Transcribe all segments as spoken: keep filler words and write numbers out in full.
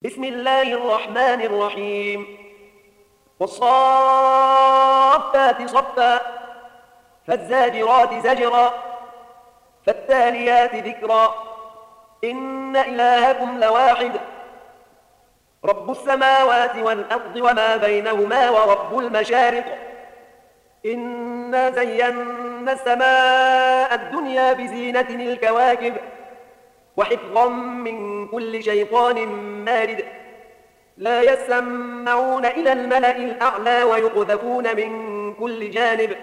بسم الله الرحمن الرحيم. والصافات صفا فالزاجرات زجرا فالتاليات ذكرا إن إلهكم لواحد رب السماوات والأرض وما بينهما ورب المشارق إنا زينا السماء الدنيا بزينة الكواكب وحفظا من كل شيطان مارد لا يسمعون إلى الملأ الأعلى ويقذفون من كل جانب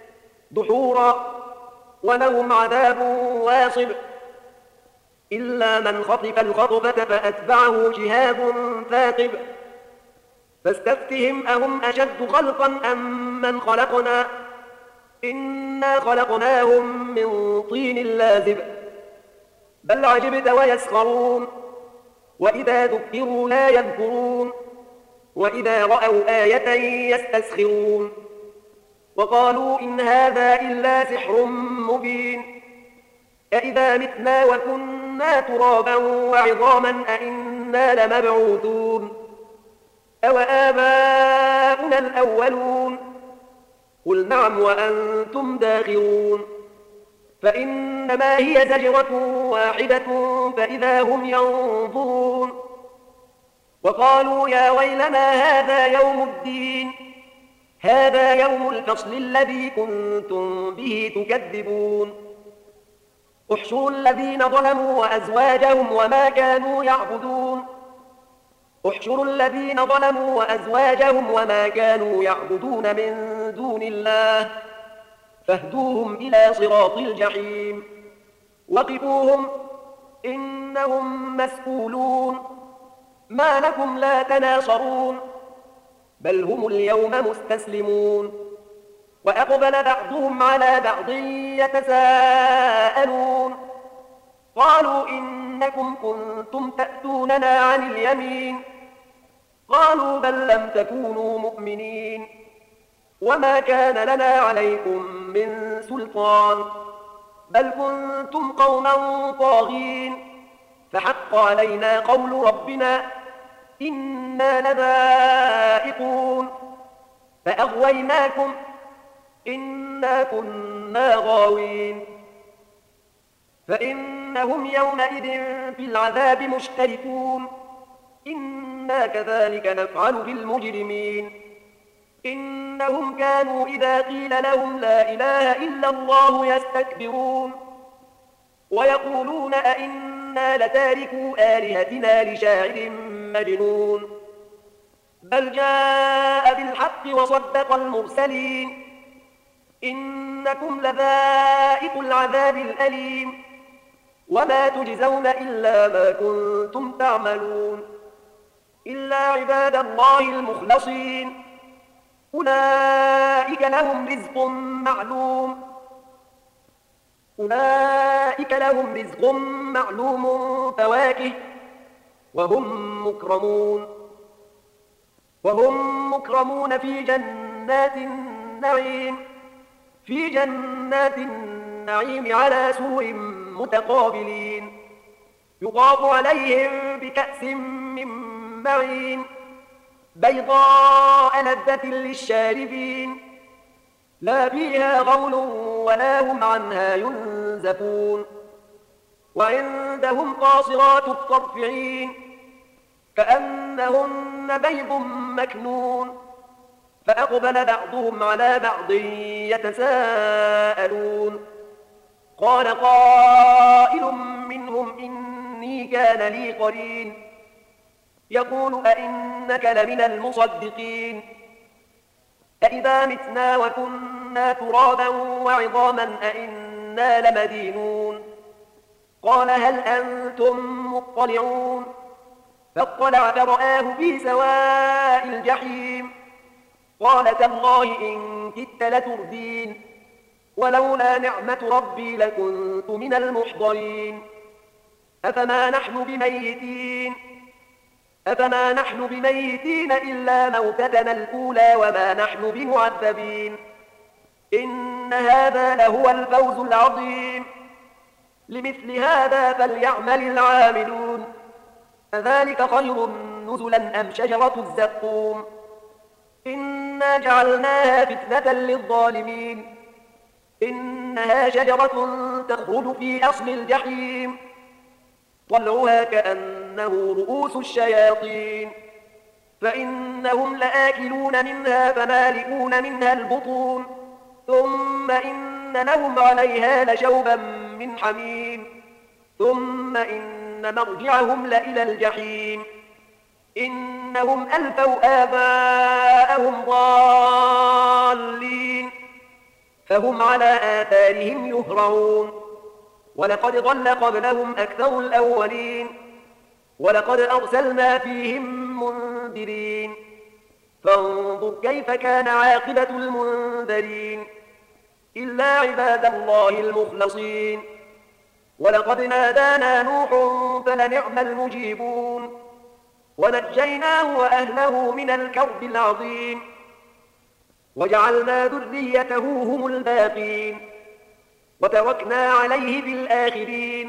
دحورا ولهم عذاب واصب إلا من خطف الخطبة فأتبعه شهاب ثاقب فاستفتهم أهم أشد خلقا أم من خلقنا إنا خلقناهم من طين لازب بل عجبت ويسخرون وإذا ذكروا لا يذكرون وإذا رأوا آية يستسخرون وقالوا إن هذا إلا سحر مبين أإذا متنا وكنا ترابا وعظاما أإنا لمبعوثون أو آباؤنا الأولون قل نعم وأنتم داخرون فإنما هي زجرة واحدة فإذا هم ينظرون وقالوا يا ويلنا هذا يوم الدين هذا يوم الفصل الذي كنتم به تكذبون احشروا الذين ظلموا وأزواجهم وما كانوا يعبدون احشروا الذين ظلموا وأزواجهم وما كانوا يعبدون من دون الله فاهدوهم إلى صراط الجحيم وقفوهم إنهم مسؤولون ما لكم لا تناصرون بل هم اليوم مستسلمون وأقبل بعضهم على بعض يتساءلون قالوا إنكم كنتم تأتوننا عن اليمين قالوا بل لم تكونوا مؤمنين وما كان لنا عليكم من سلطان بل كنتم قوما طاغين فحق علينا قول ربنا إنا لذائقون فأغويناكم إنا كنا غاوين فإنهم يومئذ في العذاب مشتركون إنا كذلك نفعل بالمجرمين إنهم كانوا إذا قيل لهم لا إله إلا الله يستكبرون ويقولون أئنا لتاركوا آلهتنا لشاعر مجنون بل جاء بالحق وصدق المرسلين إنكم لذائق العذاب الأليم وما تجزون إلا ما كنتم تعملون إلا عباد الله المخلصين أولئك لهم رزق معلوم أولئك لهم رزق معلوم فواكه وهم مكرمون وهم مكرمون في جنات النعيم في جنات النعيم على سرر متقابلين يطاف عليهم بكأس من معين بيضاء لذة للشاربين لا فيها غول ولا هم عنها ينزفون وعندهم قاصرات الطرف عين كأنهن بيض مكنون فأقبل بعضهم على بعض يتساءلون قال قائل منهم إني كان لي قرين يقول أئنك لمن المصدقين أئذا متنا وكنا ترابا وعظاما أئنا لمدينون قال هل أنتم مطلعون فاطلع فرآه في سواء الجحيم قال تالله إن كدت لتردين ولولا نعمة ربي لكنت من المحضرين أفما نحن بميتين أفما نحن بميتين إلا موتتنا الأولى وما نحن بمعذبين إن هذا لهو الفوز العظيم لمثل هذا فليعمل العاملون فذلك خير نزلا أم شجرة الزقوم إنا جعلناها فتنة للظالمين إنها شجرة تخرج في أصل الجحيم طلعها كأنه رؤوس الشياطين فإنهم لآكلون منها فمالئون منها البطون ثم إن لهم عليها لشوبا من حميم ثم إن مرجعهم لإلى الجحيم إنهم ألفوا آباءهم ضالين فهم على آثارهم يهرعون ولقد ضل قبلهم أكثر الأولين ولقد أرسلنا فيهم منذرين فانظر كيف كان عاقبة المنذرين إلا عباد الله المخلصين ولقد نادانا نوح فلنعم المجيبون ونجيناه وأهله من الكرب العظيم وجعلنا ذريته هم الباقين وتركنا عليه في الآخرين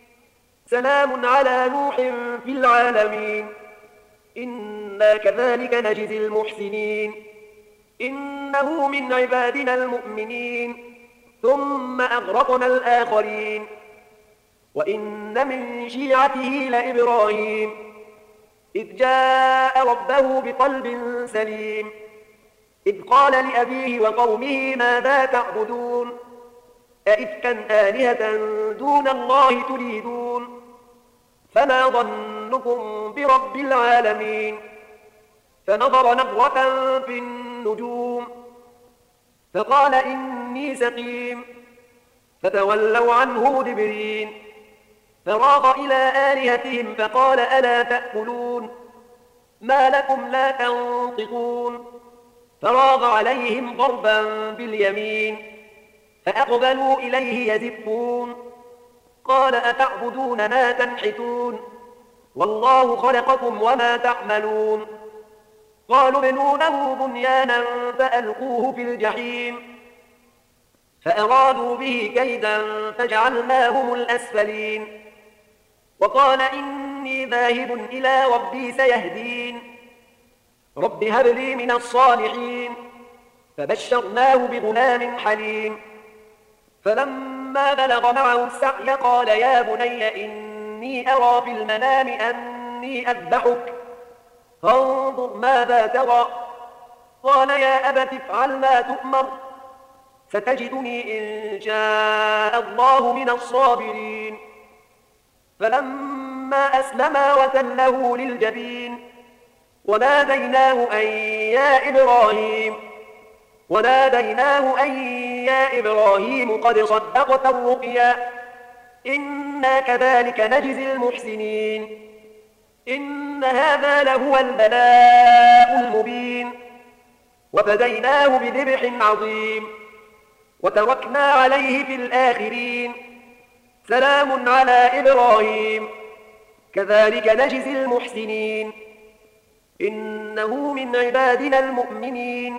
سلام على نوح في العالمين إنا كذلك نجزي المحسنين إنه من عبادنا المؤمنين ثم أغرقنا الآخرين وإن من شيعته لإبراهيم إذ جاء ربه بقلب سليم إذ قال لأبيه وقومه ماذا تعبدون أئفكا آلهة دون الله تريدون فما ظنكم برب العالمين فنظر نظرة في النجوم فقال إني سقيم فتولوا عنه مدبرين فراغ إلى آلهتهم فقال ألا تأكلون ما لكم لا تنطقون فراغ عليهم ضربا باليمين فأقبلوا إليه يزفون قال أتعبدون ما تنحتون والله خلقكم وما تعملون قالوا ابنوا له بنيانا فألقوه في الجحيم فأرادوا به كيدا فجعلناهم الأسفلين وقال إني ذاهب إلى ربي سيهدين رب هب لي من الصالحين فبشرناه بغلام حليم فلما بلغ معه السعي قال يا بني إني أرى في المنام أني أذبحك فانظر ماذا ترى قال يا أبت افعل ما تؤمر ستجدني إن شاء الله من الصابرين فلما أسلما وتله للجبين وناديناه أن يا إبراهيم وناديناه أن يا إبراهيم قد صدقت الرؤيا إنا كذلك نجزي المحسنين إن هذا لهو البلاء المبين وفديناه بذبح عظيم وتركنا عليه في الآخرين سلام على إبراهيم كذلك نجزي المحسنين إنه من عبادنا المؤمنين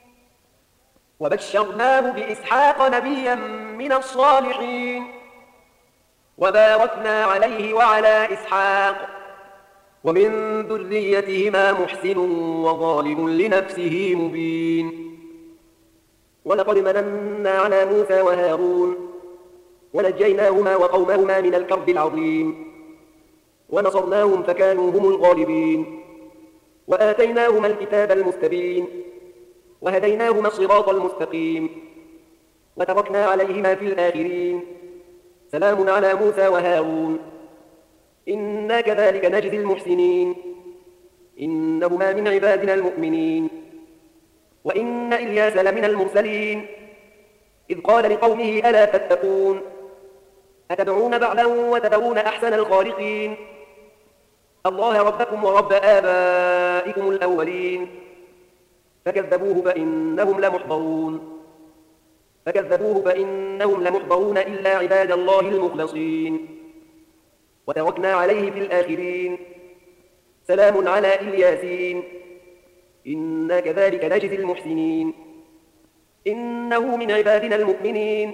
وبشرناه بإسحاق نبيا من الصالحين وباركنا عليه وعلى إسحاق ومن ذريتهما محسن وظالم لنفسه مبين ولقد مننا على موسى وهارون ونجيناهما وقومهما من الكرب العظيم ونصرناهم فكانوا هم الغالبين وآتيناهما الكتاب المستبين وهديناهما الصراط المستقيم وتركنا عليهما في الآخرين سلام على موسى وهارون إنا كذلك نجزي المحسنين إنهما من عبادنا المؤمنين وإن إلياس لمن المرسلين إذ قال لقومه ألا تتقون أتدعون بعلا وتذرون أحسن الخالقين الله ربكم ورب آبائكم الأولين فكذبوه فإنهم لمحضرون فكذبوه فإنهم لمحضرون إلا عباد الله المخلصين وتركنا عليه في الآخرين سلام على إلياسين إنا كذلك نجزي المحسنين إنه من عبادنا المؤمنين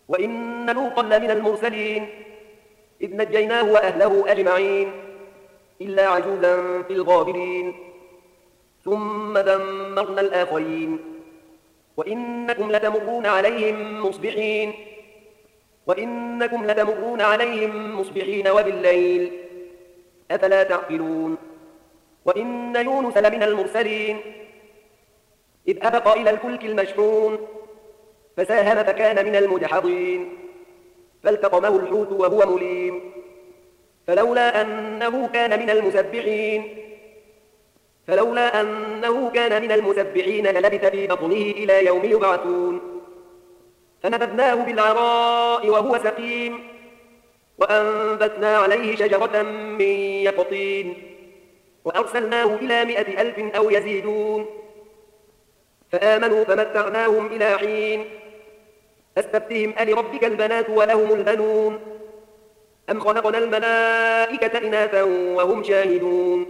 وإن لوطا لمن المرسلين إذ نجيناه وأهله أجمعين إلا عجوزا في الغابرين ثم دمرنا الآخرين وإنكم لتمرون عليهم مصبحين وإنكم لتمرون عليهم مصبحين وبالليل أفلا تعقلون وإن يونس لمن المرسلين إذ أبق إلى الفلك المشحون فساهم فكان من المدحضين فالتقمه الحوت وهو مليم فلولا أنه كان من المسبحين فلولا أنه كان من المسبحين للبث في بطنه إلى يوم يبعثون فنبذناه بالعراء وهو سقيم وأنبتنا عليه شجرة من يقطين وأرسلناه إلى مائة ألف أو يزيدون فآمنوا فمتعناهم إلى حين أستفتهم ألربك البنات ولهم البنون أم خلقنا الملائكة إناثا وهم شاهدون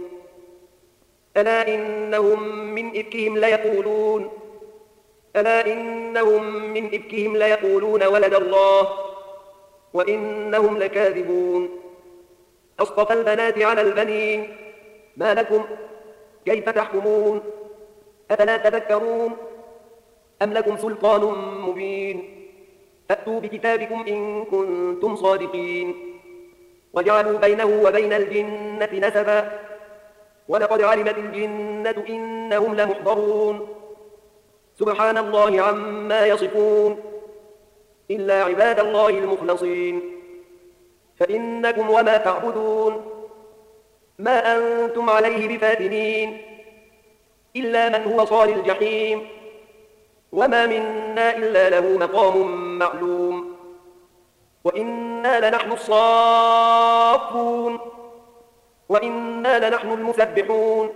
ألا إنهم من إفكهم ليقولون ألا إنهم من إفكهم ليقولون ولد الله وإنهم لكاذبون أصطفى البنات على البنين ما لكم كيف تحكمون أفلا تذكرون أم لكم سلطان مبين فأتوا بكتابكم إن كنتم صادقين وجعلوا بينه وبين الجنة نسبا ولقد علمت الجنة إنهم لمحضرون سبحان الله عما يصفون إلا عباد الله المخلصين فإنكم وما تعبدون ما أنتم عليه بفاتنين إلا من هو صال الجحيم وما منا إلا له مقام معلوم وإنا لنحن الصافون وإنا لنحن المسبحون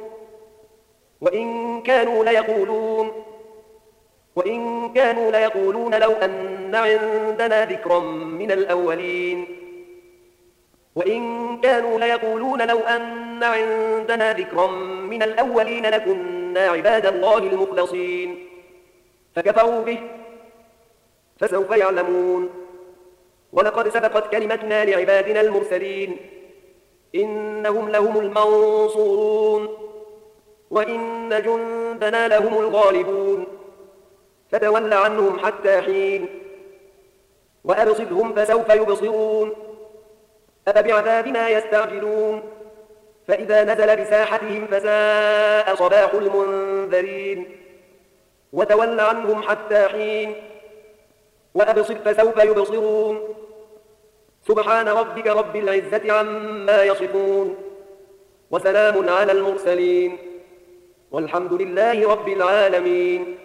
وإن كانوا ليقولون وإن كانوا ليقولون لو أن عندنا ذكرا من الأولين وإن كانوا ليقولون لو أن عندنا ذكرا من الأولين لكنا عباد الله المخلصين فكفروا به فسوف يعلمون ولقد سبقت كلمتنا لعبادنا المرسلين إنهم لهم المنصورون وإن جندنا لهم الغالبون فتول عنهم حتى حين وأبصرهم فسوف يبصرون أفبعذابنا يستعجلون فإذا نزل بساحتهم فساء صباح المنذرين وتول عنهم حتى حين وأبصر فسوف يبصرون سبحان ربك رب العزة عما يصفون وسلام على المرسلين والحمد لله رب العالمين.